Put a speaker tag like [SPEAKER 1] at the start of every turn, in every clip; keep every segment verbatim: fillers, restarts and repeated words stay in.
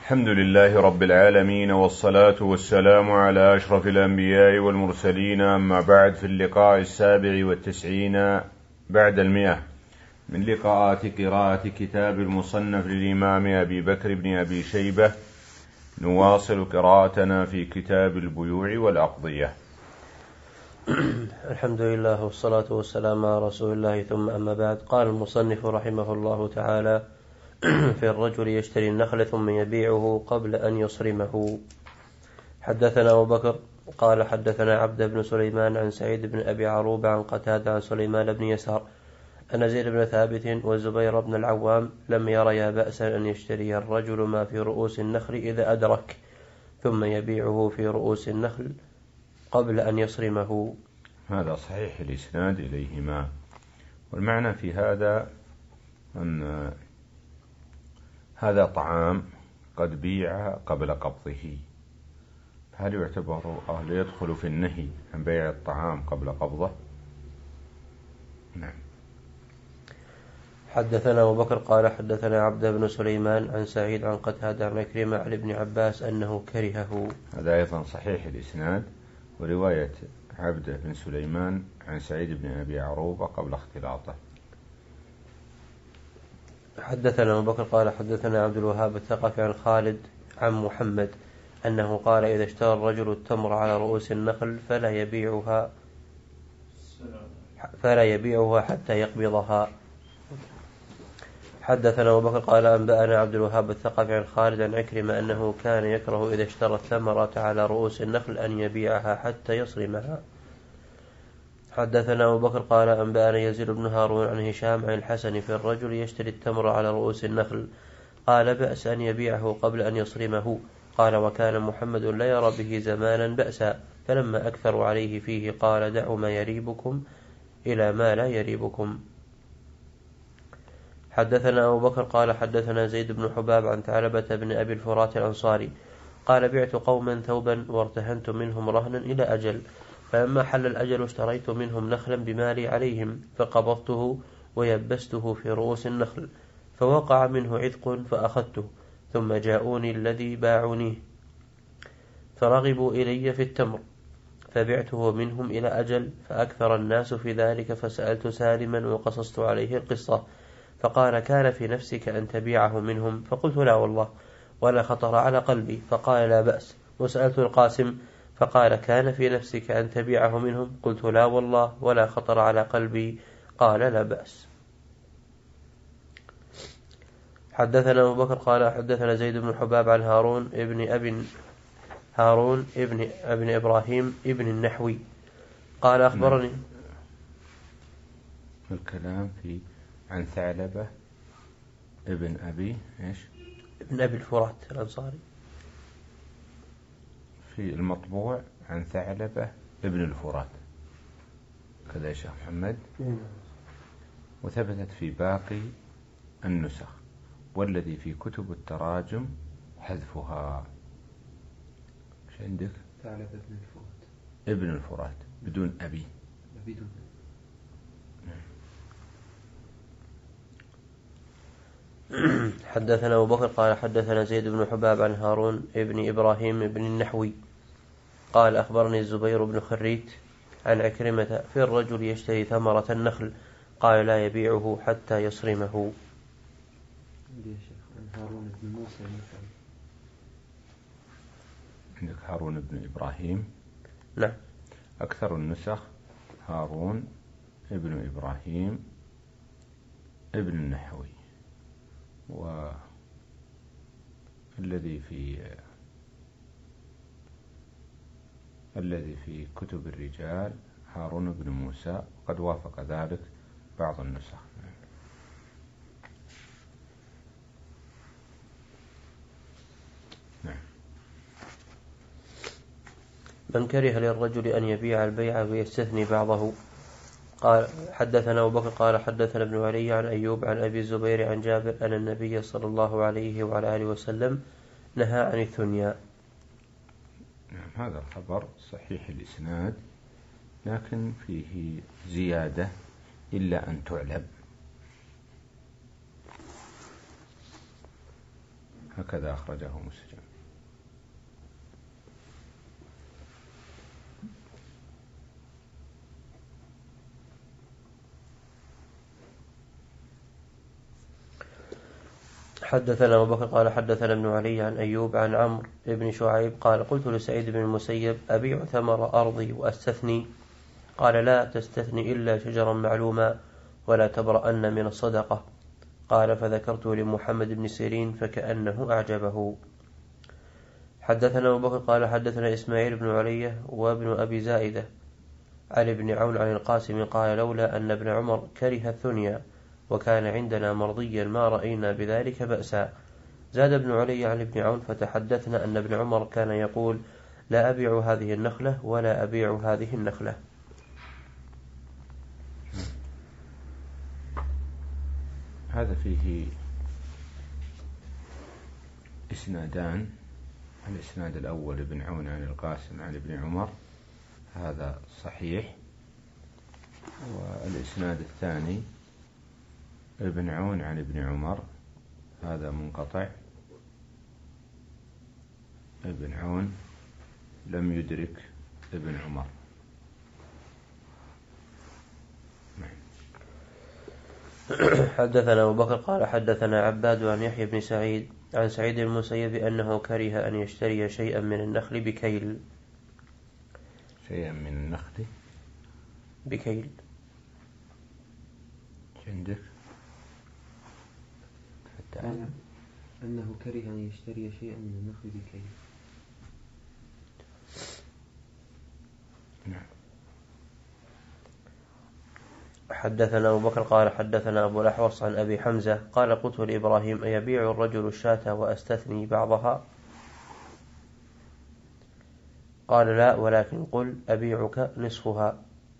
[SPEAKER 1] الحمد لله رب العالمين، والصلاة والسلام على أشرف الأنبياء والمرسلين، أما بعد، في اللقاء السابع والتسعين بعد المئة من لقاءات قراءة كتاب المصنف للإمام أبي بكر بن أبي شيبة، نواصل قراءتنا في كتاب البيوع والأقضية.
[SPEAKER 2] الحمد لله والصلاة والسلام على رسول الله، ثم أما بعد. قال المصنف رحمه الله تعالى: في الرجل يشتري النخل ثم يبيعه قبل أن يصرمه. حدثنا أبو بكر قال حدثنا عبد بن سليمان عن سعيد بن أبي عروبة عن قتادة عن سليمان بن يسار أن زيد بن ثابت والزبير بن العوام لم يريا بأسا أن يشتري الرجل ما في رؤوس النخل إذا أدرك، ثم يبيعه في رؤوس النخل قبل أن يصرمه.
[SPEAKER 1] هذا صحيح الإسناد إليهما. والمعنى في هذا أن هذا طعام قد بيع قبل قبضه، هل يعتبر أهل يدخل في النهي عن بيع الطعام قبل قبضه؟ نعم.
[SPEAKER 2] حدثنا أبو بكر قال حدثنا عبد بن سليمان عن سعيد عن قتادة عن عكرمة عن ابن عباس أنه كرهه.
[SPEAKER 1] هذا أيضا صحيح الإسناد، ورواية عبد بن سليمان عن سعيد بن أبي عروبة قبل اختلاطه.
[SPEAKER 2] حدثنا أبو بكر قال حدثنا عبد الوهاب الثقفي عن خالد عن محمد أنه قال: إذا اشترى الرجل التمر على رؤوس النخل فلا يبيعها فلا يبيعها حتى يقبضها. حدثنا أبو بكر قال أنبأنا عبد الوهاب الثقفي عن خالد عن عكرمة أنه كان يكره إذا اشترى الثمرة على رؤوس النخل أن يبيعها حتى يصرمها. حدثنا أبو بكر قال أنبأنا يزيد بن هارون عن هشام عن الحسن في الرجل يشتري التمر على رؤوس النخل، قال: بأس أن يبيعه قبل أن يصرمه. قال: وكان محمد لا يرى به زمانا بأسا، فلما أكثروا عليه فيه قال: دعوا ما يريبكم إلى ما لا يريبكم. حدثنا أبو بكر قال حدثنا زيد بن حباب عن ثعلبة بن أبي الفرات الأنصاري قال: بعت قوما ثوبا وارتهنت منهم رهنا إلى أجل، فلما حل الأجل اشتريت منهم نخلا بمالي عليهم، فقبضته ويبسته في رؤوس النخل، فوقع منه عتق فأخذته، ثم جاءوني الذي باعونيه فرغبوا إلي في التمر، فبعته منهم إلى أجل، فأكثر الناس في ذلك، فسألت سالما وقصصت عليه القصة، فقال: كان في نفسك أن تبيعه منهم؟ فقلت: لا والله، ولا خطر على قلبي. فقال: لا بأس. وسألت القاسم فقال: كان في نفسك أن تبيعه منهم؟ قلت: لا والله، ولا خطر على قلبي. قال: لا بأس. حدثنا أبو بكر قال حدثنا زيد بن حباب عن هارون ابن أبي هارون ابن ابن إبراهيم ابن النحوي قال: أخبرني
[SPEAKER 1] الكلام في عن ثعلبة ابن أبي إيش
[SPEAKER 2] ابن أبي الفرات الأنصاري،
[SPEAKER 1] في المطبوع عن ثعلبة ابن الفرات كذا يا شيخ محمد، وثبتت في باقي النسخ، والذي في كتب التراجم حذفها. ايش عندك؟
[SPEAKER 3] ثعلبة ابن الفرات
[SPEAKER 1] ابن الفرات بدون أبي.
[SPEAKER 3] بدون.
[SPEAKER 2] حدثنا أبو بكر قال حدثنا زيد بن حباب عن هارون ابن إبراهيم ابن النحوي قال: أخبرني الزبير بن خريت عن عكرمة في الرجل يشتري ثمرة النخل، قال: لا يبيعه حتى يصرمه.
[SPEAKER 3] هارون بن موسى مثلا.
[SPEAKER 1] عندك هارون بن إبراهيم؟
[SPEAKER 2] نعم.
[SPEAKER 1] أكثر النسخ هارون ابن إبراهيم ابن النحوي، والذي في الذي في كتب الرجال هارون بن موسى، قد وافق ذلك بعض النسخ. نعم.
[SPEAKER 2] من كره للرجل أن يبيع البيع ويستثني بعضه. قال حدثنا أبو بكر قال حدثنا ابن علي عن أيوب عن أبي الزبير عن جابر أن النبي صلى الله عليه وعلى آله وسلم نهى عن الثنيا.
[SPEAKER 1] نعم، هذا الخبر صحيح الإسناد، لكن فيه زيادة إلا أن تعلم. هكذا أخرجه مسلم.
[SPEAKER 2] حدثنا أبو بكر قال حدثنا ابن علي عن أيوب عن عمرو بن شعيب قال قلت لسعيد بن المسيب أبيع ثمر أرضي وأستثني؟ قال لا تستثني إلا شجرا معلوما ولا تبرأن من الصدقة. قال فذكرته لمحمد بن سيرين فكأنه أعجبه. حدثنا أبو بكر قال حدثنا إسماعيل بن علية وابن أبي زائدة عن ابن عون عن القاسم قال لولا أن ابن عمر كره الثنيا وكان عندنا مرضيا ما رأينا بذلك بأسا. زاد ابن علي عن ابن عون فتحدثنا أن ابن عمر كان يقول لا أبيع هذه النخلة ولا أبيع هذه النخلة.
[SPEAKER 1] هذا فيه إسنادان. الإسناد الأول ابن عون عن القاسم عن ابن عمر هذا صحيح، والإسناد الثاني ابن عون عن ابن عمر هذا منقطع. ابن عون لم يدرك ابن عمر.
[SPEAKER 2] حدثنا أبو بكر قال حدثنا عباد عن يحيى بن سعيد عن سعيد المسيب أنه كره أن يشتري شيئا من النخل بكيل.
[SPEAKER 1] شيئا من النخل
[SPEAKER 2] بكيل
[SPEAKER 1] عندك
[SPEAKER 3] قال أنه كره أن يشتري شيئا من النخل بكيل.
[SPEAKER 1] نعم.
[SPEAKER 2] حدثنا أبو بكر قال حدثنا أبو الأحوص عن أبي حمزة قال قلت لإبراهيم أيبيع الرجل الشاة وأستثني بعضها؟ قال لا ولكن قل أبيعك نصفها.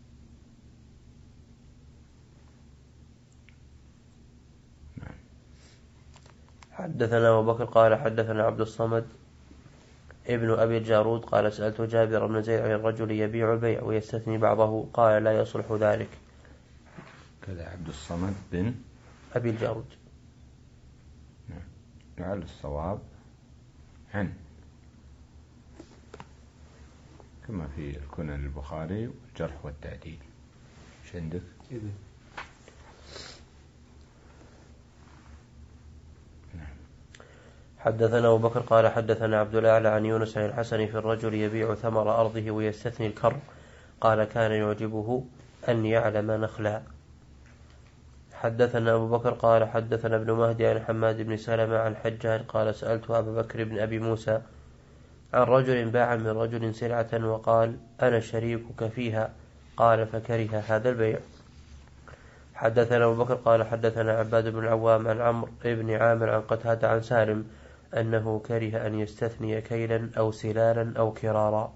[SPEAKER 2] حدثنا أبو بكر قال حدثنا عبد الصمد ابن أبي الجارود قال سألت جابر بن زيد عن الرجل يبيع البيع ويستثني بعضه قال لا يصلح ذلك.
[SPEAKER 1] كذا عبد الصمد بن
[SPEAKER 2] أبي الجارود.
[SPEAKER 1] نعم. لعل الصواب عن كما في الكنى للبخاري والجرح والتعديل. ايش عندك؟
[SPEAKER 3] إذن
[SPEAKER 2] حدثنا أبو بكر قال حدثنا عبد الأعلى عن يونس عن الحسن في الرجل يبيع ثمر أرضه ويستثني الكر قال كان يعجبه أن يعلم نخلا. حدثنا أبو بكر قال حدثنا ابن مهدي عن حماد بن سلمة عن حجاج قال سألت أبا بكر بن أبي موسى عن رجل باع من رجل سلعة وقال أنا شريكك فيها قال فكره هذا البيع. حدثنا أبو بكر قال حدثنا عباد بن العوام عن عمرو بن عامر عن قتادة عن سالم أنه كره أن يستثني كيلا أو سلالا أو كرارا.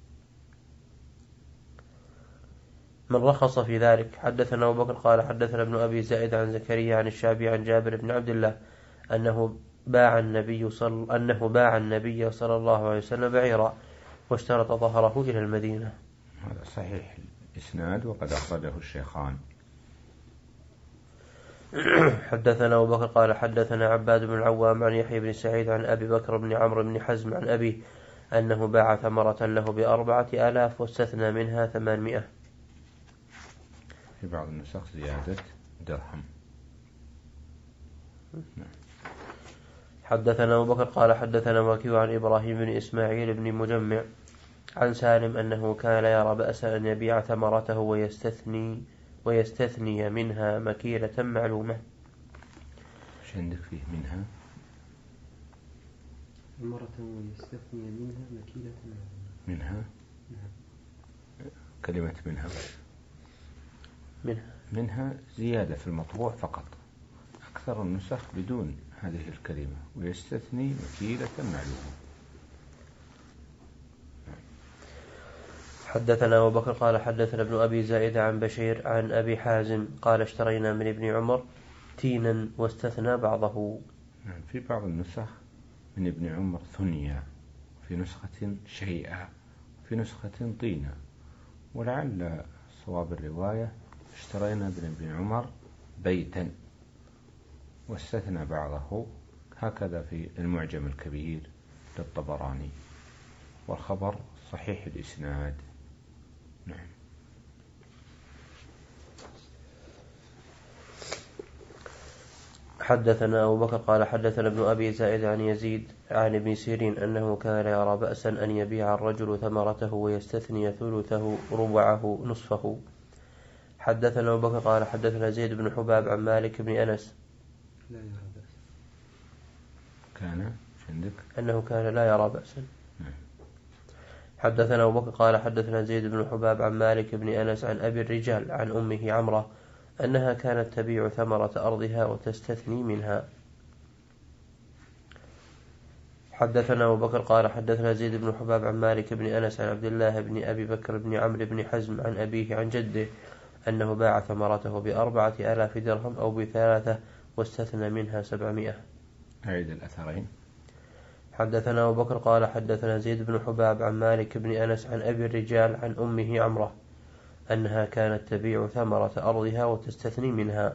[SPEAKER 2] من رخص في ذلك. حدثنا أبو بكر قال حدثنا ابن أبي زائد عن زكريا عن الشعبي عن جابر بن عبد الله أنه باع النبي صلى أنه باع النبي صلى الله عليه وسلم بعيرا واشترط ظهره إلى المدينة.
[SPEAKER 1] هذا صحيح الإسناد وقد أخرجه الشيخان.
[SPEAKER 2] حدثنا أبو بكر قال حدثنا عباد بن العوام عن يحيى بن سعيد عن أبي بكر بن عمرو بن حزم عن أبيه أنه باع ثمرة له بأربعة آلاف واستثنى منها ثمانمائة.
[SPEAKER 1] في بعض النسخ زيادة درهم.
[SPEAKER 2] حدثنا أبو بكر قال حدثنا وكيع عن إبراهيم بن إسماعيل بن مجمع عن سالم أنه كان لا يرى بأسا أن يبيع ثمرته ويستثني ويستثني منها مكيلة معلومة.
[SPEAKER 1] ايش عندك فيه منها؟
[SPEAKER 3] ثمرة ويستثني منها مكيلة معلومة.
[SPEAKER 1] منها كلمة منها
[SPEAKER 2] منها
[SPEAKER 1] منها زيادة في المطبوع فقط. أكثر النسخ بدون هذه الكلمة ويستثني مكيلة معلومة.
[SPEAKER 2] حدثنا أبو بكر قال حدثنا ابن أبي زائد عن بشير عن أبي حازم قال اشترينا من ابن عمر تينا واستثنى بعضه.
[SPEAKER 1] في بعض النسخ من ابن عمر ثنيا، في نسخة شيئا، في نسخة طينا، ولعل صواب الرواية اشترينا من ابن عمر بيتا واستثنى بعضه هكذا في المعجم الكبير للطبراني، والخبر صحيح الإسناد. نعم.
[SPEAKER 2] حدثنا أبو بكر قال حدثنا ابن أبي زائد عن يزيد عن ابن سيرين أنه كان يرى بأسا أن يبيع الرجل ثمرته ويستثني ثلثه ربعه نصفه. حدثنا أبو بكر قال حدثنا زيد بن حباب عن مالك بن أنس
[SPEAKER 3] لا يرى بأسا.
[SPEAKER 1] كان عندك
[SPEAKER 2] أنه كان لا يرى بأسا. حدثنا أبو بكر قال حدثنا زيد بن حباب عن مالك بن أنس عن أبي الرجال عن أمه عمرة أنها كانت تبيع ثمرة أرضها وتستثني منها. حدثنا أبو بكر قال حدثنا زيد بن حباب عن مالك بن أنس عن عبد الله بن أبي بكر بن عمرو بن حزم عن أبيه عن جده أنه باع ثمرته بأربعة آلاف درهم أو بثلاثة واستثنى منها سبعمائة.
[SPEAKER 1] أعيد الأثرين.
[SPEAKER 2] حدثنا أبو بكر قال حدثنا زيد بن حباب عن مالك بن أنس عن أبي الرجال عن أمه عمرة أنها كانت تبيع ثمرة أرضها وتستثني منها.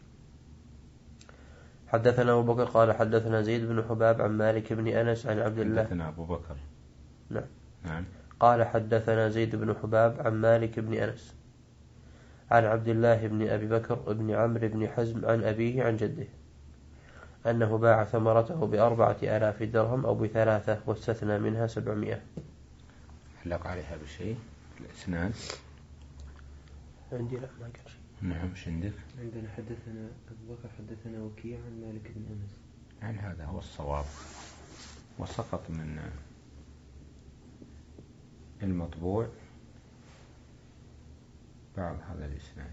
[SPEAKER 2] حدثنا أبو بكر قال حدثنا زيد بن حباب عن مالك بن أنس عن عبد الله.
[SPEAKER 1] حدثنا أبو بكر.
[SPEAKER 2] نعم.
[SPEAKER 1] نعم.
[SPEAKER 2] قال حدثنا زيد بن حباب عن مالك بن أنس عن عبد الله بن أبي بكر بن عمرو بن حزم عن أبيه عن جده أنه باع ثمرته بأربعة آلاف درهم أو بثلاثة واستثنى منها سبعمائة.
[SPEAKER 1] علق عليها بشيء الإسناد؟
[SPEAKER 2] عندي لا ما قال شيء.
[SPEAKER 1] نعم. مش عندك؟
[SPEAKER 3] عندنا حدثنا أبو بكر حدثنا وكيع عن مالك بن أنس.
[SPEAKER 1] يعني هذا هو الصواب، وسقط من المطبوع بعض هذا الإسناد.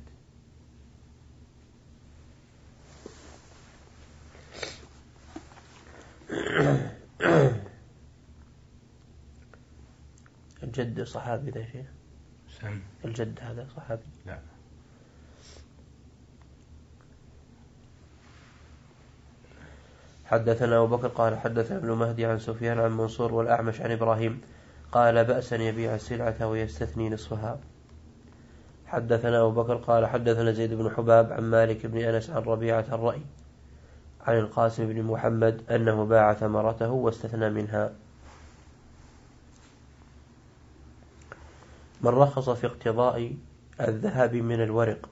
[SPEAKER 2] الجد صحابي ذا شيء؟
[SPEAKER 1] سم.
[SPEAKER 2] الجد هذا صحابي؟
[SPEAKER 1] لا.
[SPEAKER 2] حدثنا أبو بكر قال حدثنا ابن مهدي عن سفيان عن منصور والأعمش عن إبراهيم قال بأسا يبيع السلعة ويستثني نصفها. حدثنا أبو بكر قال حدثنا زيد بن حباب عن مالك بن أنس عن ربيعة الرأي عن القاسم بن محمد أنه باع ثمرته واستثنى منها. من رخص في اقتضاء الذهب من الورق.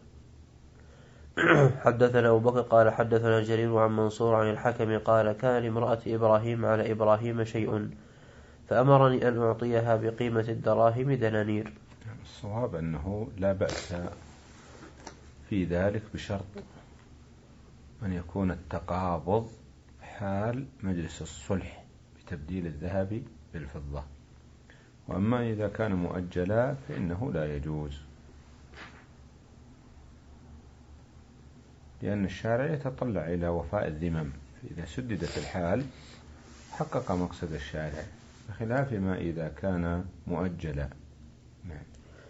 [SPEAKER 2] حدثنا أبو بكر قال حدثنا جرير عن منصور عن الحكم قال كان لامرأة إبراهيم على إبراهيم شيء فأمرني أن أعطيها بقيمة الدراهم دنانير.
[SPEAKER 1] الصواب أنه لا بأس في ذلك بشرط أن يكون التقابض حال مجلس الصلح بتبديل الذهب بالفضة، وأما إذا كان مؤجلا فإنه لا يجوز، لأن الشارع يتطلع إلى وفاء الذمم، فإذا سددت الحال حقق مقصد الشارع، بخلاف ما إذا كان مؤجلا. نعم.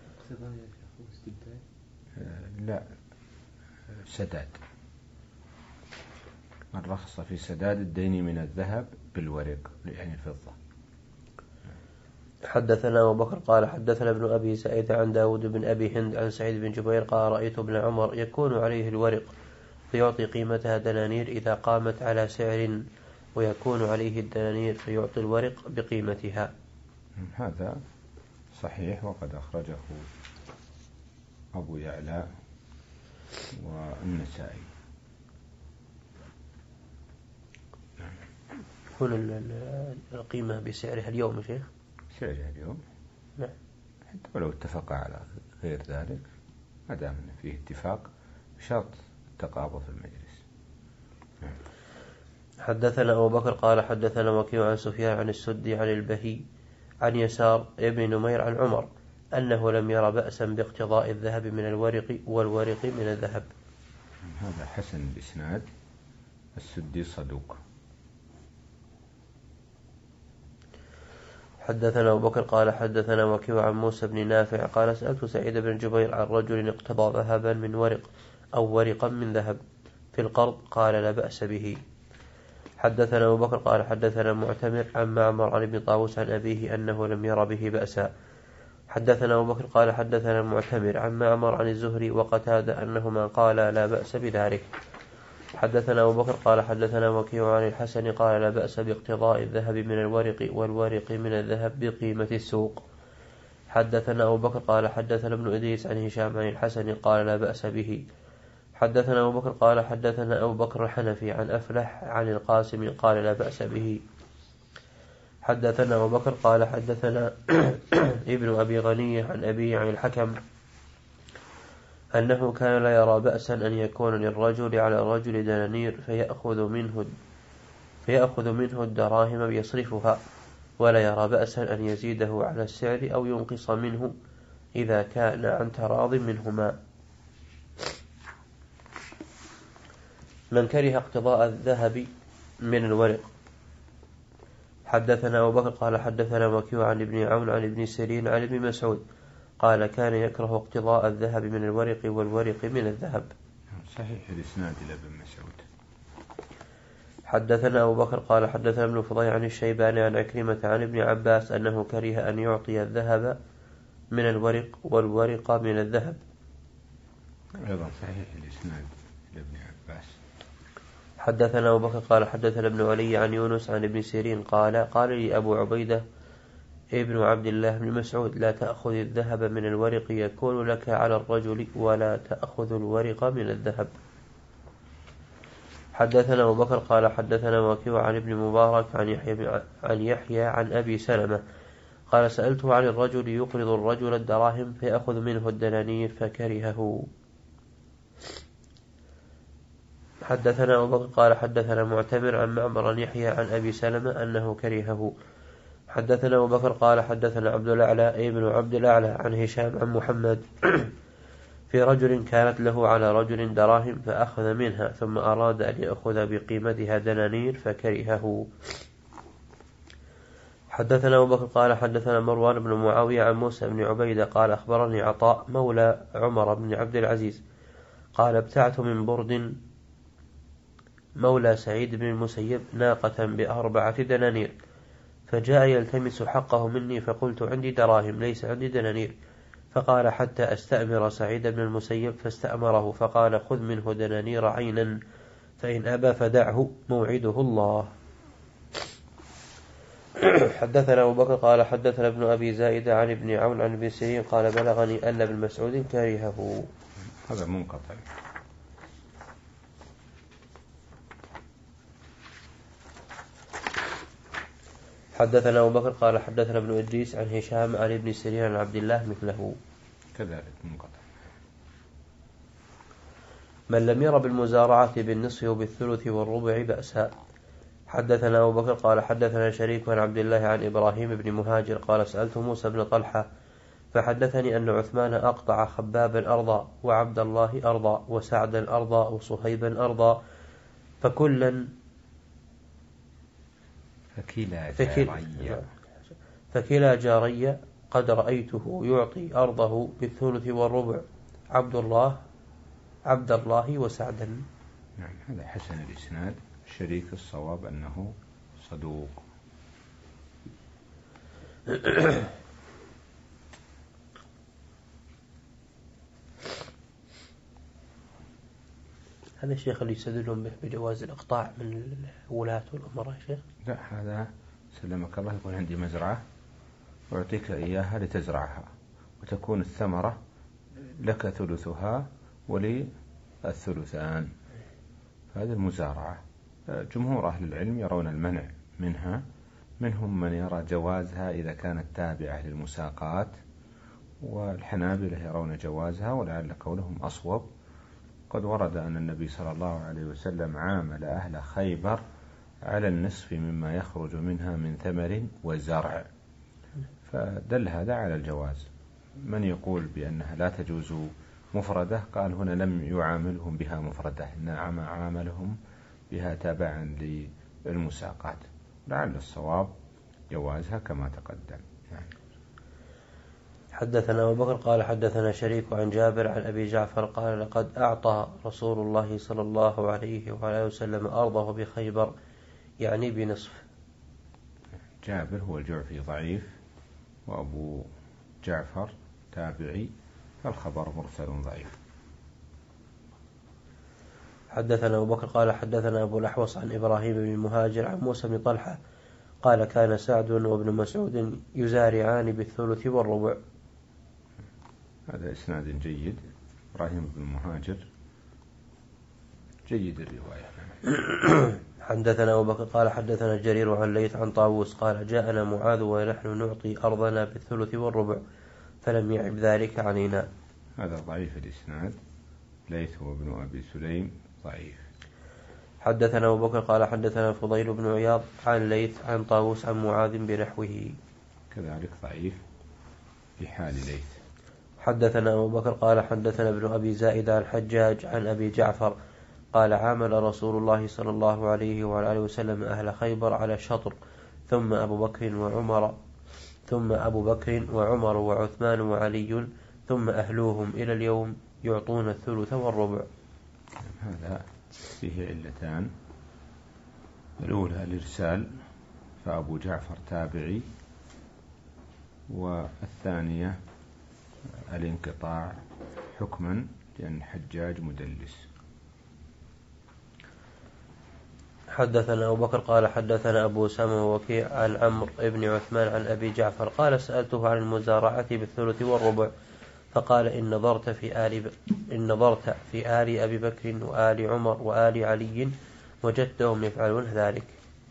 [SPEAKER 1] لا، سداد. من رخص في سداد الدين من الذهب بالورق يعني الفضة.
[SPEAKER 2] حدثنا أبو بكر قال حدثنا ابن أبي سعيد عن داود بن أبي هند عن سعيد بن جبير قال رأيت ابن عمر يكون عليه الورق فيعطي قيمتها دنانير إذا قامت على سعر، ويكون عليه الدنانير فيعطي الورق بقيمتها.
[SPEAKER 1] هذا صحيح، وقد أخرجه أبو يعلى والنسائي.
[SPEAKER 2] هنا القيمة بسعرها اليوم شيخ؟
[SPEAKER 1] سعرها اليوم.
[SPEAKER 2] نعم.
[SPEAKER 1] حتى ولو اتفق على غير ذلك، ما دام فيه اتفاق بشرط التقابض في المجلس. نعم.
[SPEAKER 2] حدثنا أبو بكر قال حدثنا وكيع عن سفيان عن السدي عن البهي عن يسار ابن نمير عن عمر أنه لم ير بأسا باقتضاء الذهب من الورق والورق من الذهب.
[SPEAKER 1] هذا حسن الإسناد، السدي صدوق.
[SPEAKER 2] حدثنا أبو بكر قال حدثنا وكيع عن موسى بن نافع قال سألت سعيد بن جبير عن رجل اقتضى ذهبا من ورق أو ورقا من ذهب في القرض قال لا بأس به. حدثنا أبو بكر قال حدثنا معتمر عن معمر عن ابن طاووس عن أبيه أنه لم ير به بأسا. حدثنا أبو بكر قال حدثنا معتمر عن معمر عن الزهري وقتادة أنهما قالا لا بأس بذلك. حدثنا أبو بكر قال حدثنا وكيع عن الحسن قال لا بأس باقتضاء الذهب من الورق والورق من الذهب بقيمة السوق. حدثنا أبو بكر قال حدثنا ابن إدريس عن هشام عن الحسن قال لا بأس به. حدثنا أبو بكر قال حدثنا أبو بكر الحنفي عن أفلح عن القاسم قال لا بأس به. حدثنا أبو بكر قال حدثنا ابن أبي غني عن أبي عن الحكم أنه كان لا يرى بأسا أن يكون للرجل على الرجل دنانير فيأخذ منه فيأخذ منه الدراهم ويصرفها، ولا يرى بأسا أن يزيده على السعر أو ينقص منه إذا كان عن تراض منهما. من كره اقتضاء الذهب من الورق. حدثنا أبو بكر قال حدثنا وكيع عن ابن عون عن ابن سيرين عن ابن مسعود قال كان يكره اقتضاء الذهب من الورق والورق من الذهب.
[SPEAKER 1] صحيح الإسناد إلى ابن مسعود.
[SPEAKER 2] حدثنا أبو بكر قال حدثنا ابن فضيل عن الشيباني عن عكرمة عن ابن عباس أنه كره أن يعطي الذهب من الورق والورق من الذهب.
[SPEAKER 1] أيضا صحيح الإسناد إلى ابن عباس.
[SPEAKER 2] حدثنا أبو بكر قال حدثنا ابن علي عن يونس عن ابن سيرين قال قال لي أبو عبيدة ابن عبد الله بن مسعود لا تأخذ الذهب من الورق يكون لك على الرجل ولا تأخذ الورق من الذهب. حدثنا أبو بكر قال حدثنا وكيع عن ابن مبارك عن يحيى عن يحيى عن أبي سلمة قال سألته عن الرجل يقرض الرجل الدراهم فيأخذ منه الدنانير فكرهه. حدثنا أبو بكر قال حدثنا معتمر عن معمر عن يحيى عن أبي سلمة أنه كرهه. حدثنا أبو بكر قال حدثنا عبد الأعلى ابن عبد الأعلى عن هشام عن محمد في رجل كانت له على رجل دراهم فأخذ منها ثم أراد أن يأخذ بقيمتها دنانير فكرهه. حدثنا أبو بكر قال حدثنا مروان بن معاوية عن موسى بن عبيدة قال أخبرني عطاء مولى عمر بن عبد العزيز قال ابتعت من برد مولى سعيد بن المسيب ناقة بأربعة دنانير فجاء يلتمس حقه مني فقلت عندي دراهم ليس عندي دنانير، فقال حتى أستأمر سعيد بن المسيب فاستأمره فقال خذ منه دنانير عينا فإن أبى فدعه موعده الله. حدثنا أبو بكر قال حدثنا ابن أبي زائدة عن ابن عون عن ابن سيرين قال بلغني أن ابن مسعود كرهه.
[SPEAKER 1] هذا منقطع.
[SPEAKER 2] حدثنا أبو بكر قال حدثنا ابن إدريس عن هشام عن ابن سيرين عن عبد الله مثله
[SPEAKER 1] كذلك منقطع.
[SPEAKER 2] من لم ير بالمزارعة بالنصف وبالثلث والربع بأسا. حدثنا أبو بكر قال حدثنا شريك عن عبد الله عن إبراهيم بن مهاجر قال سألت موسى بن طلحة فحدثني أن عثمان أقطع خبابا أرضا وعبد الله أرضا وسعدا أرضا وصهيبا أرضا فكلا
[SPEAKER 1] فكلا جارية
[SPEAKER 2] فكلا جارية قد رأيته يعطي أرضه بالثلث والربع عبد الله عبد الله وسعدا.
[SPEAKER 1] نعم هذا حسن الإسناد. الشريك الصواب أنه صدوق.
[SPEAKER 2] هذا الشيخ اللي يستدلون به بجواز الإقطاع من الولاة والأمراء شيخ؟
[SPEAKER 1] لا هذا سلمك الله يكون عندي مزرعة وأعطيك إياها لتزرعها وتكون الثمرة لك ثلثها ولي الثلثان. هذه المزارعة جمهور أهل العلم يرون المنع منها، منهم من يرى جوازها إذا كانت تابعة للمساقات، والحنابلة يرون جوازها ولعل قولهم أصوب. قد ورد أن النبي صلى الله عليه وسلم عامل أهل خيبر على النصف مما يخرج منها من ثمر وزرع، فدل هذا على الجواز. من يقول بأنها لا تجوز مفردة قال هنا لم يعاملهم بها مفردة، إنما عاملهم بها تابعا للمساقات، لعل الصواب جوازها كما تقدم. يعني.
[SPEAKER 2] حدثنا أبو بكر قال حدثنا شريك عن جابر عن أبي جعفر قال لقد أعطى رسول الله صلى الله عليه وعلى وسلم أرضه بخيبر يعني بنصف.
[SPEAKER 1] جابر هو الجعفي ضعيف وأبو جعفر تابعي، فالخبر مرسل ضعيف.
[SPEAKER 2] حدثنا أبو بكر قال حدثنا أبو الأحوص عن إبراهيم بن المهاجر عن موسى بن طلحة قال كان سعد وابن مسعود يزارعان بالثلث والربع.
[SPEAKER 1] هذا إسناد جيد. إبراهيم بن المهاجر جيد الرواية.
[SPEAKER 2] حدثنا أبو بكر قال حدثنا جرير عن ليث عن طاووس قال جاءنا معاذ ونحن نعطي أرضنا بالثلث والربع فلم يعب ذلك علينا.
[SPEAKER 1] هذا ضعيف الإسناد. ليث وابن أبي سليم ضعيف.
[SPEAKER 2] حدثنا أبو بكر قال حدثنا فضيل بن عياض عن ليث عن طاووس عن معاذ بنحوه
[SPEAKER 1] كذلك ضعيف في حال ليث.
[SPEAKER 2] حدثنا أبو بكر قال حدثنا ابن أبي زائدة عن حجاج عن أبي جعفر قال عامل رسول الله صلى الله عليه وعلى وسلم أهل خيبر على الشطر ثم أبو بكر وعمر ثم أبو بكر وعمر وعثمان وعلي ثم أهلوهم إلى اليوم يعطون الثلث والربع.
[SPEAKER 1] هذا فيه علتان. الأولى الإرسال فأبو جعفر تابعي، والثانية الانقطاع حكما لأن حجاج مدلس.
[SPEAKER 2] حدثنا أبو بكر قال حدثنا أبو أسامة ووكيع عن عمرو بن عثمان عن أبي جعفر قال سألته عن المزارعة بالثلث والربع فقال إن نظرت في آل ب... إن نظرت في آل أبي بكر وآل عمر وآل علي وجدتهم يفعلون ذلك.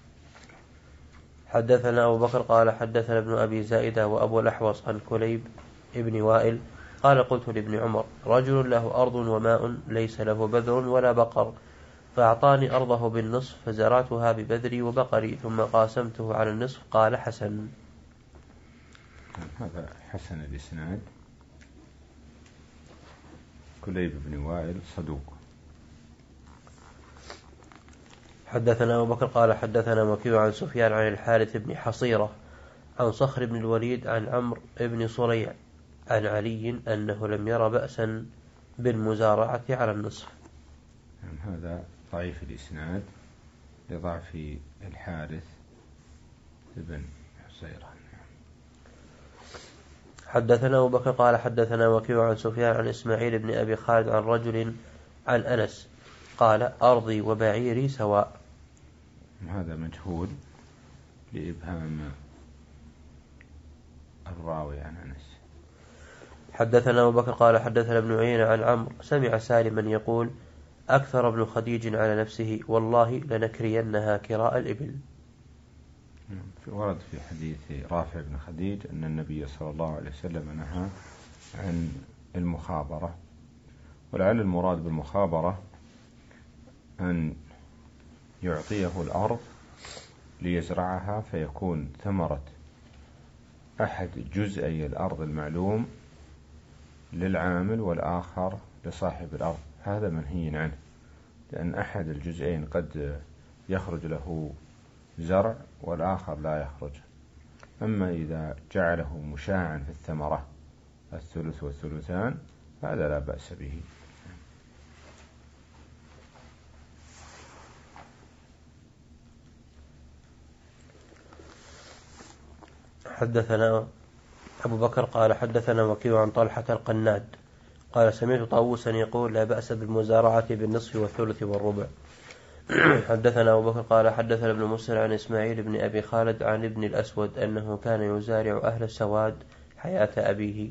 [SPEAKER 2] حدثنا أبو بكر قال حدثنا ابن أبي زائدة وأبو الأحوص عن كليب ابن وائل قال قلت لابن عمر رجل له أرض وماء ليس له بذر ولا بقر فأعطاني أرضه بالنصف فزرعتها ببذري وبقري ثم قاسمته على النصف قال حسن.
[SPEAKER 1] هذا حسن الإسناد. كليب بن وائل صدوق.
[SPEAKER 2] حدثنا أبو بكر قال حدثنا وكيع عن سفيان عن الحارث بن حصيرة عن صخر بن الوليد عن عمرو بن صريع عن علي أنه لم ير بأسا بالمزارعة على النصف.
[SPEAKER 1] هذا ضعيف الإسناد لضعف الحارث بن حصيرة.
[SPEAKER 2] حدثنا أبو بكر قال حدثنا وكيع عن سفيان عن إسماعيل بن أبي خالد عن رجل عن أنس قال أرضي وبعيري سواء.
[SPEAKER 1] هذا مجهول لإبهام الراوي عن أنس.
[SPEAKER 2] حدثنا أبو بكر قال حدثنا ابن عيينة عن عمرو سمع سالما يقول أكثر ابن خديج على نفسه والله لنكرينها كراء الإبل.
[SPEAKER 1] ورد في حديث رافع بن خديج أن النبي صلى الله عليه وسلم نهى عن المخابرة، ولعل المراد بالمخابرة أن يعطيه الأرض ليزرعها فيكون ثمرة أحد جزئي الأرض المعلوم للعامل والآخر لصاحب الأرض. هذا منهي عنه، لأن أحد الجزئين قد يخرج له زرع والآخر لا يخرج. أما إذا جعله مشاعا في الثمرة الثلث والثلثان هذا لا بأس به.
[SPEAKER 2] حدثنا أبو بكر قال حدثنا وكيع عن طلحة القناد قال سمعت طاووسا يقول لا بأس بالمزارعة بالنصف والثلث والربع. حدثنا أبو بكر قال حدثنا ابن مسلم عن إسماعيل بن أبي خالد عن ابن الأسود أنه كان يزارع أهل السواد حياة أبيه.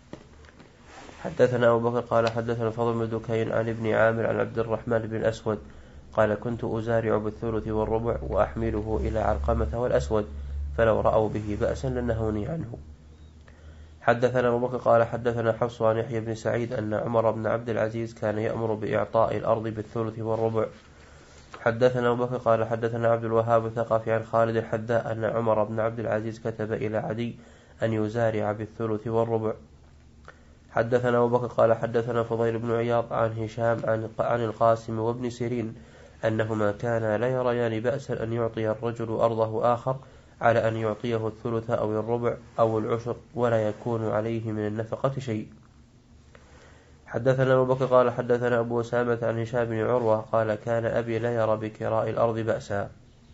[SPEAKER 2] حدثنا أبو بكر قال حدثنا فضل بن دكين عن ابن عامر عن عبد الرحمن بن الأسود قال كنت أزارع بالثلث والربع وأحمله إلى علقمة والأسود فلو رأوا به بأسا لنهوني عنه. حدثنا أبو بكر قال حدثنا حفص عن يحيى بن سعيد أن عمر بن عبد العزيز كان يأمر بإعطاء الأرض بالثلث والربع. حدثنا أبو بكر قال حدثنا عبد الوهاب الثقفي عن خالد الحذاء أن عمر بن عبد العزيز كتب إلى عدي أن يزارع بالثلث والربع. حدثنا أبو بكر قال حدثنا فضيل بن عياض عن هشام عن القاسم وابن سيرين أنهما كانا لا يريان بأسا أن يعطي الرجل أرضه آخر على أن يعطيه الثلث أو الربع أو العشر ولا يكون عليه من النفقة شيء. حدثنا أبو بكر قال حدثنا أبو أسامة عن هشام بن عروة قال كان أبي لا يرى بكراء الأرض بأسا.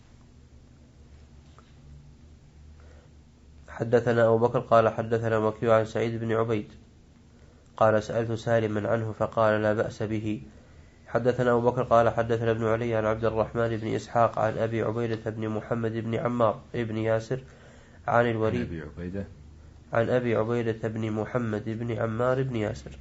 [SPEAKER 2] حدثنا أبو بكر قال حدثنا وكيع عن سعيد بن عبيد قال سألت سالما عنه فقال لا بأس به. حدثنا أبو بكر قال حدثنا ابن علي عن عبد الرحمن بن إسحاق عن أبي عبيدة بن محمد بن عمار بن ياسر عن الوليد
[SPEAKER 1] عن أبي عبيدة
[SPEAKER 2] عن أبي عبيدة بن محمد بن عمار بن ياسر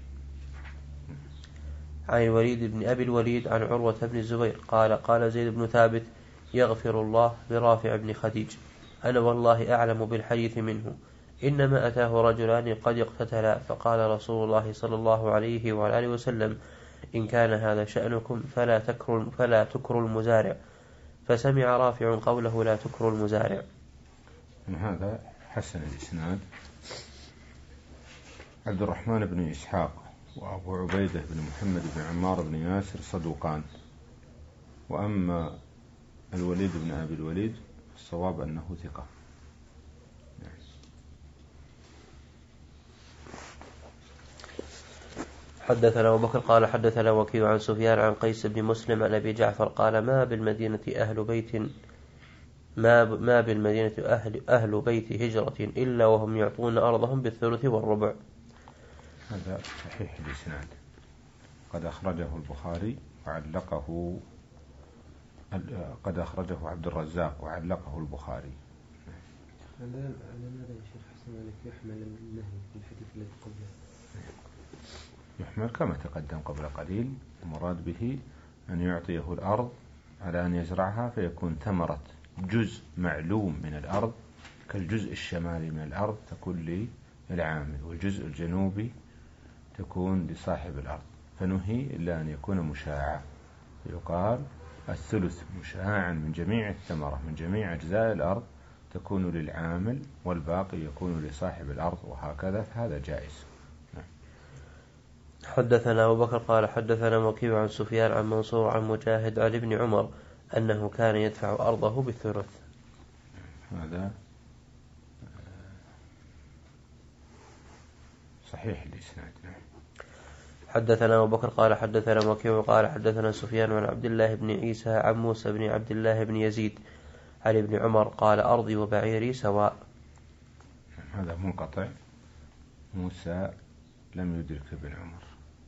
[SPEAKER 2] عن الوليد بن أبي الوليد عن عروة بن الزبير قال قال زيد بن ثابت يغفر الله لرافع بن خديج أنا والله أعلم بالحديث منه إنما أتاه رجلان قد اقتتلا فقال رسول الله صلى الله عليه وعلى آله وسلم إن كان هذا شأنكم فلا تكروا فلا تكروا المزارع فسمع رافع قوله لا تكروا المزارع.
[SPEAKER 1] هذا حسن الإسناد. عبد الرحمن بن إسحاق وأبو عبيدة بن محمد بن عمار بن ياسر صدوقان، وأما الوليد بن أبي الوليد الصواب أنه ثقة.
[SPEAKER 2] حدثنا أبو بكر قال حدثنا وكيع عن سفيان عن قيس بن مسلم عن أبي جعفر قال ما بالمدينة أهل بيت ما ما بالمدينة أهل أهل بيت هجرة إلا وهم يعطون أرضهم بالثلث والربع.
[SPEAKER 1] هذا صحيح الإسناد، قد أخرجه البخاري وعلقه قد أخرجه عبد الرزاق وعلقه البخاري.
[SPEAKER 3] على ماذا يا شيخ حسن أنك يحمل النهي في الحديث الذي قبله؟
[SPEAKER 1] يحمل كما تقدم قبل قليل، المراد به أن يعطيه الأرض على أن يزرعها فيكون ثمرة جزء معلوم من الأرض كالجزء الشمالي من الأرض تكون للعامل، والجزء الجنوبي تكون لصاحب الأرض، فنهي إلا أن يكون مشاعا، يقال الثلث مشاعا من جميع الثمرة من جميع أجزاء الأرض تكون للعامل والباقي يكون لصاحب الأرض، وهكذا فهذا جائز.
[SPEAKER 2] حدثنا أبو بكر قال حدثنا وكيع عن سفيان عن منصور عن مجاهد عن ابن عمر أنه كان يدفع أرضه بالثلث.
[SPEAKER 1] هذا صحيح الإسناد.
[SPEAKER 2] حدثنا أبو بكر قال حدثنا وكيع قال حدثنا سفيان عن عبد الله بن عيسى عن موسى بن عبد الله بن يزيد عن ابن عمر قال أرضي وبعيري سواء.
[SPEAKER 1] هذا منقطع، موسى لم يدرك ابن عمر.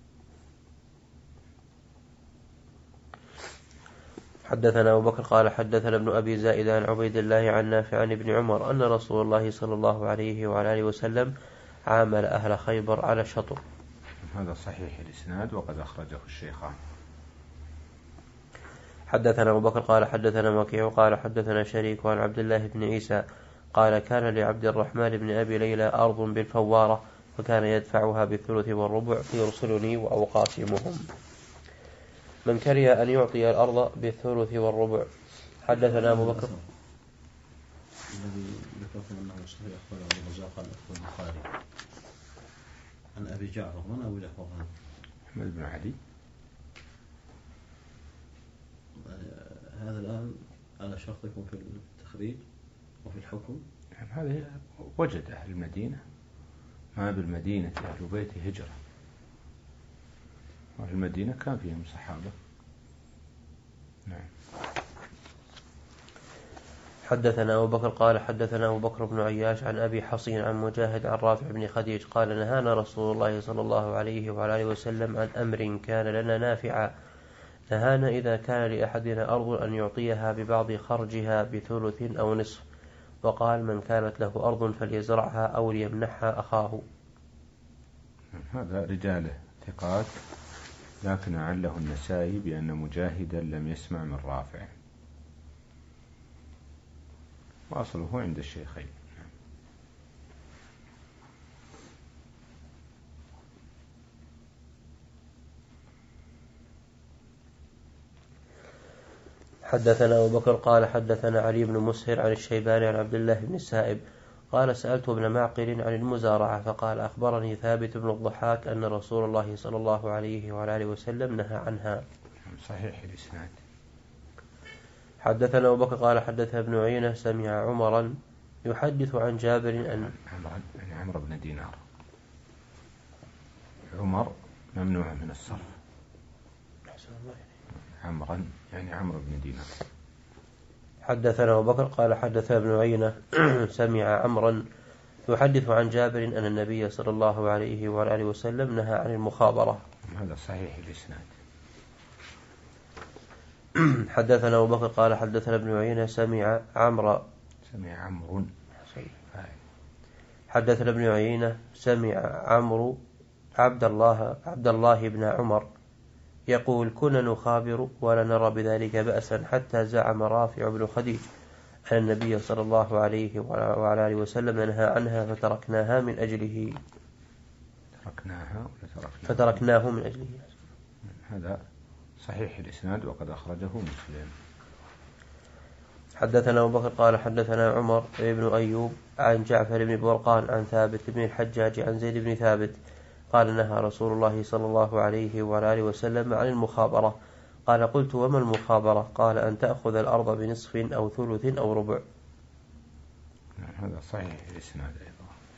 [SPEAKER 2] حدثنا أبو بكر قال حدثنا ابن أبي زائد عن عبيد الله عن نافع عن ابن عمر أن رسول الله صلى الله عليه وعلى آله وسلم عامل أهل خيبر على الشطر.
[SPEAKER 1] هذا صحيح الإسناد وقد أخرجه الشيخان.
[SPEAKER 2] حدثنا أبو بكر قال حدثنا وكيع قال حدثنا شريك عن عبد الله بن عيسى قال كان لعبد الرحمن بن أبي ليلى أرض بالفوارة فكان يدفعها بالثلث والربع فيرسلني وأقاسمهم. من كره أن يعطي الأرض بالثلث والربع. حدثنا أبو بكر
[SPEAKER 4] الذي ذكرت أنه صحيح أخبر أبو الرزاق عن البخاري عن أبي جعفر. من أبو جعفر هذا؟
[SPEAKER 1] أحمد بن علي.
[SPEAKER 4] هذا الآن على شرطكم في التخريج وفي الحكم.
[SPEAKER 1] هذا وجد أهل المدينة، ما بالمدينة أهل بيت هجرة، وفي المدينة كان فيهم صحابة. نعم.
[SPEAKER 2] حدثنا أبو بكر قال حدثنا أبو بكر بن عياش عن أبي حصين عن مجاهد عن رافع بن خديج قال نهانا رسول الله صلى الله عليه وعلى آله وسلم عن أمر كان لنا نافعا، نهانا إذا كان لأحدنا أرض أن يعطيها ببعض خرجها بثلث أو نصف، وقال من كانت له أرض فليزرعها أو ليمنحها أخاه.
[SPEAKER 1] هذا رجاله ثقات، لكن عله النسائي بأن مجاهدا لم يسمع من رافع، وأصله عند الشيخين.
[SPEAKER 2] حدثنا أبو بكر قال حدثنا علي بن مسهر عن الشيباني عن عبد الله بن السائب قال سألت ابن معقل عن المزارعة فقال أخبرني ثابت بن الضحاك أن رسول الله صلى الله عليه وعلى آله وسلم نهى عنها.
[SPEAKER 1] صحيح الإسناد.
[SPEAKER 2] حدثنا أبو بكر قال حدثنا ابن عيينة سمع عمرا يحدث عن جابر أن
[SPEAKER 1] يعني عمر بن دينار. عمر ممنوع من الصرف. عمرا يعني عمرو بن دينار.
[SPEAKER 2] حدثنا أبو بكر قال حدثنا ابن عيينة سمع عمرا يحدث عن جابر أن النبي صلى الله عليه وعلى آله وسلم نهى عن المخابرة.
[SPEAKER 1] هذا صحيح الإسناد.
[SPEAKER 2] حدثنا أبو بكر قال حدثنا ابن عيينة سمع عمرو
[SPEAKER 1] سمع عمرو
[SPEAKER 2] حدثنا ابن عيينة سمع عمرو عبد الله عبد الله بن عمر يقول كنا نخابر ولا نرى بذلك بأسا حتى زعم رافع بن خديج أن النبي صلى الله عليه وعلى آله وسلم نهى عنها فتركناها من أجله
[SPEAKER 1] تركناها ولا تركناها
[SPEAKER 2] فتركناه من أجله.
[SPEAKER 1] هذا صحيح الإسناد وقد أخرجه مسلم.
[SPEAKER 2] حدثنا أبو بكر قال حدثنا عمر بن أيوب عن جعفر بن برقان عن ثابت بن الحجاج عن زيد بن ثابت قال نهى رسول الله صلى الله عليه وعلى آله وسلم عن المخابرة. قال قلت وما المخابرة؟ قال أن تأخذ الأرض بنصف أو ثلث أو ربع.
[SPEAKER 1] هذا صحيح الإسناد أيضا.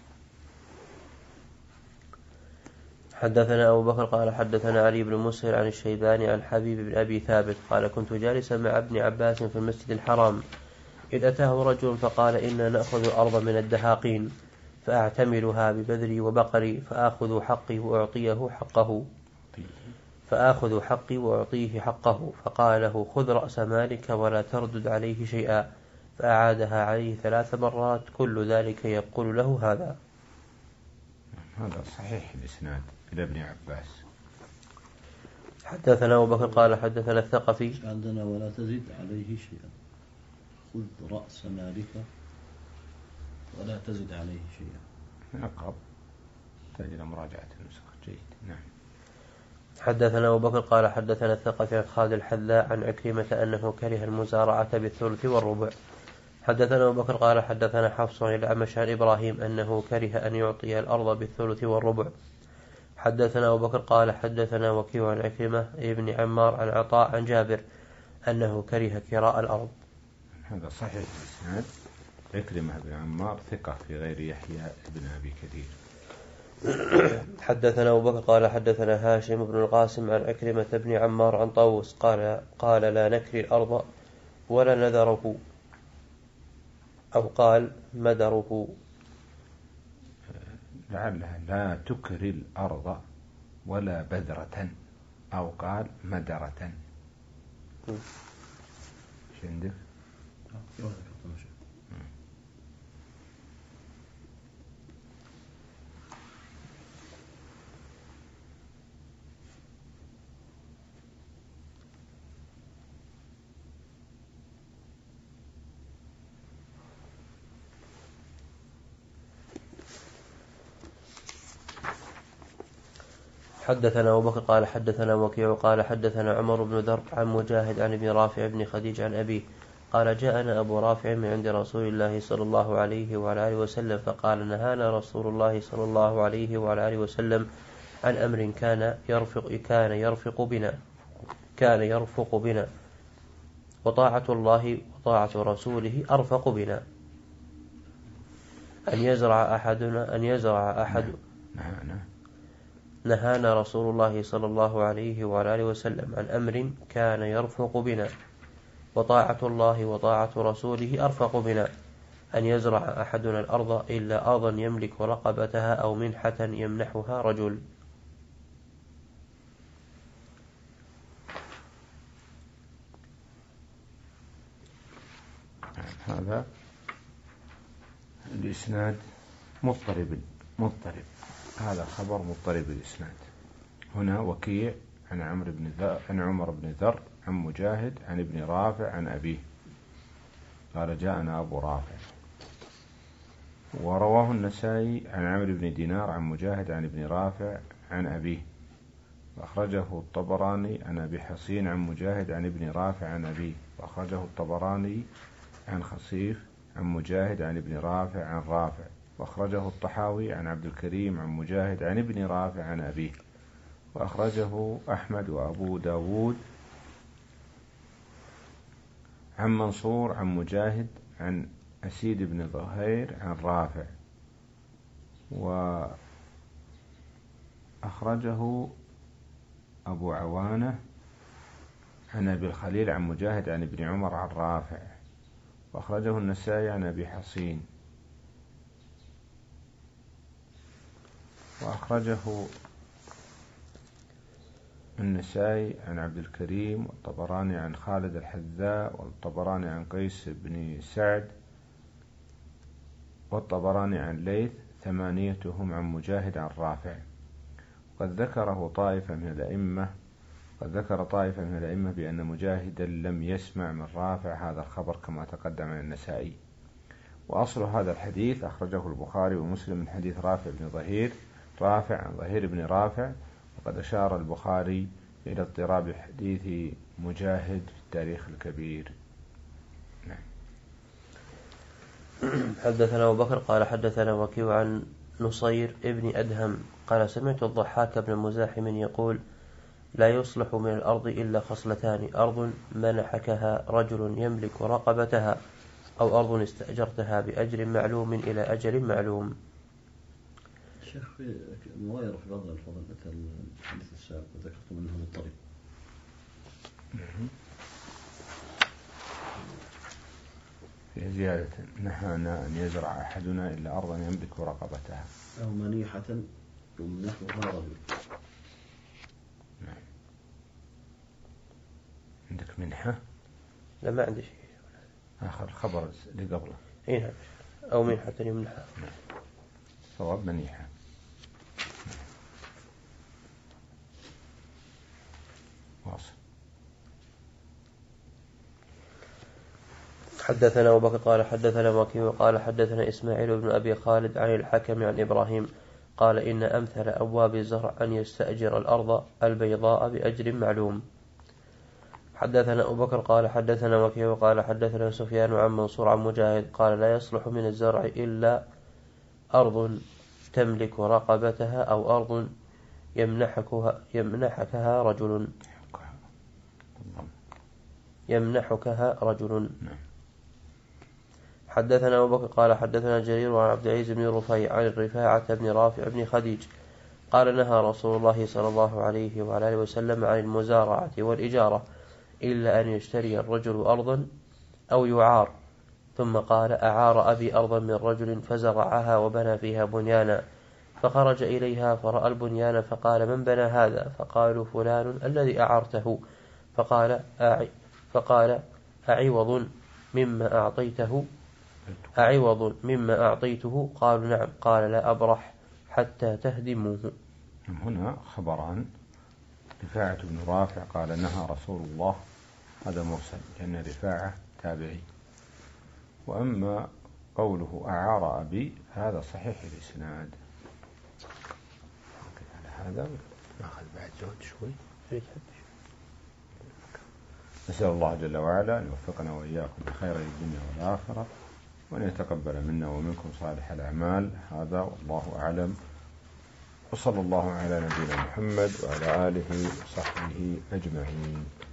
[SPEAKER 2] حدثنا أبو بكر قال حدثنا علي بن مسهر عن الشيباني عن حبيب بن أبي ثابت قال كنت جالسا مع ابن عباس في المسجد الحرام إذ أتاه رجل فقال إنا نأخذ الأرض من الدهاقين فأعتمرها ببذري وبقري فآخذ حقي وأعطيه حقه فآخذ حقي وأعطيه حقه فقال له خذ رأس مالك ولا تردد عليه شيئا فأعادها عليه ثلاث مرات كل ذلك يقول له هذا.
[SPEAKER 1] هذا صحيح الإسناد إلى ابن عباس.
[SPEAKER 2] حدثنا أبو بكر قال حدثنا الثقفي
[SPEAKER 4] عندنا ولا تزد عليه شيئا خذ رأس مالك ولا تزد عليه شيئا
[SPEAKER 1] أقرب تجد مراجعة النسخ جيد. نعم.
[SPEAKER 2] حدثنا أبو بكر قال حدثنا الثقفي عن خالد الحذاء عن عكرمة أنه كره المزارعة بالثلث والربع. حدثنا أبو بكر قال حدثنا حفص عن الأعمش عن إبراهيم أنه كره أن يعطي الأرض بالثلث والربع. حدثنا أبو بكر قال حدثنا وكيع عن عكرمة ابن عمار عن عطاء عن جابر أنه كره كراء الأرض.
[SPEAKER 1] هذا صحيح الإسناد. عكرمة بن عمار ثقة في غير يحيى بن أبي كثير.
[SPEAKER 2] حدثنا أبو بكر قال حدثنا هاشم بن القاسم عن عكرمة بن عمار عن طاووس قال قال لا نكري الأرض ولا نذره أو قال مدره.
[SPEAKER 1] لعلها لا تكري الأرض ولا بذرة أو قال مدرة. شو عندك؟
[SPEAKER 2] حدثنا أبو بكر قال حدثنا وكيع قال حدثنا عمر بن ذر عن مجاهد عن ابن رافع بن خديج عن أبيه قال جاءنا أبو رافع من عند رسول الله صلى الله عليه وعلى آله وسلم فقال نهانا رسول الله صلى الله عليه وعلى آله وسلم عن أمر كان يرفق كان يرفق بنا كان يرفق بنا وطاعة الله وطاعة رسوله أرفق بنا أن يزرع أحدنا أن يزرع أحد نهانا رسول الله صلى الله عليه وعلى آله وسلم عن أمر كان يرفق بنا وطاعة الله وطاعة رسوله أرفق بنا أن يزرع أحدنا الأرض إلا أرضا يملك رقبتها أو منحة يمنحها رجل.
[SPEAKER 1] هذا الإسناد مضطرب مضطرب هذا خبر مضطرب الإسناد. هنا وكيع عن عمرو بن ذر عن عمر بن ذر عن مجاهد عن ابن رافع عن أبيه قال جاءنا أبو رافع. ورواه النسائي عن عمرو بن دينار عن مجاهد عن ابن رافع عن أبيه وأخرجه الطبراني عن أبي حصين عن مجاهد عن ابن رافع عن أبيه وأخرجه الطبراني عن خصيف عن مجاهد عن ابن رافع عن رافع وأخرجه الطحاوي عن عبد الكريم عن مجاهد عن ابن رافع عن أبيه وأخرجه أحمد وأبو داود عن منصور عن مجاهد عن أسيد بن ظهير عن رافع وأخرجه أبو عوانة عن أبي الخليل عن مجاهد عن ابن عمر عن رافع وأخرجه النسائي عن أبي حصين وأخرجه النسائي عن عبد الكريم، والطبراني عن خالد الحذاء، والطبراني عن قيس بن سعد، والطبراني عن ليث، ثمانيتهم عن مجاهد عن رافع. قد ذكره طائفة من الأئمة قد ذكر طائفة من الأئمة بأن مجاهدا لم يسمع من رافع هذا الخبر كما تقدم عن النسائي. وأصل هذا الحديث أخرجه البخاري ومسلم من حديث رافع بن ظهير رافع عن ظهير بن رافع، وقد أشار البخاري إلى اضطراب حديث مجاهد في التاريخ الكبير. نعم.
[SPEAKER 2] حدثنا أبو بكر قال حدثنا وكيع عن نصير ابن أدهم قال سمعت الضحاك بن مزاحم يقول لا يصلح من الأرض إلا خصلتان: أرض منحكها رجل يملك رقبتها، أو أرض استأجرتها بأجر معلوم إلى أجل معلوم.
[SPEAKER 4] شيخ في مغايرة في بعض الألفاظ مثل الحديث السابق ذكرت منه مضطرب.
[SPEAKER 1] في زيادة: نهانا أن يزرع أحدنا إلا أرضا يملك رقبتها،
[SPEAKER 4] أو منيحة يمنحها رجل.
[SPEAKER 1] نعم. عندك منحة؟
[SPEAKER 2] لا ما عندي شيء.
[SPEAKER 1] آخر خبر اللي قبله.
[SPEAKER 2] إيه نعم. أو منحة يمنحها.
[SPEAKER 1] نعم. صواب منيحة. واصل.
[SPEAKER 2] حدثنا أبو بكر قال حدثنا وكيع قال حدثنا إسماعيل بن أبي خالد عن الحكم عن إبراهيم قال إن أمثل أبواب الزرع أن يستأجر الأرض البيضاء بأجر معلوم. حدثنا أبو بكر قال حدثنا وكيع قال حدثنا سفيان عن منصور عن مجاهد قال لا يصلح من الزرع إلا أرض تملك رقبتها، أو أرض يمنحكها, يمنحكها رجل يمنحكها رجل حدثنا أبو بكر قال حدثنا جرير عن عبد العزيز بن رفيع عن الرفاعة بن رافع بن خديج قال نهى رسول الله صلى الله عليه وعلى آله وسلم عن المزارعة والإجارة إلا أن يشتري الرجل أرضا أو يعار. ثم قال أعار أبي أرضا من رجل فزرعها وبنى فيها بنيانا، فخرج إليها فرأى البنيان فقال من بنى هذا؟ فقالوا فلان الذي أعرته. فقال أعي فقال أعوض مما أعطيته أعوض مما أعطيته؟ قالوا نعم. قال لا أبرح حتى تهدموه.
[SPEAKER 1] هنا خبران: رفاعة بن رافع قال نهى رسول الله، هذا مرسل لأن رفاعة تابعي. وأما قوله أعار أبي هذا صحيح الإسناد. على هذا نأخذ بعد زود شوي. نسأل الله جل وعلا أن يوفقنا وإياكم بخير الدنيا والآخرة، وأن يتقبل منا ومنكم صالح الأعمال. هذا والله أعلم، وصلى الله على نبينا محمد وعلى آله وصحبه أجمعين.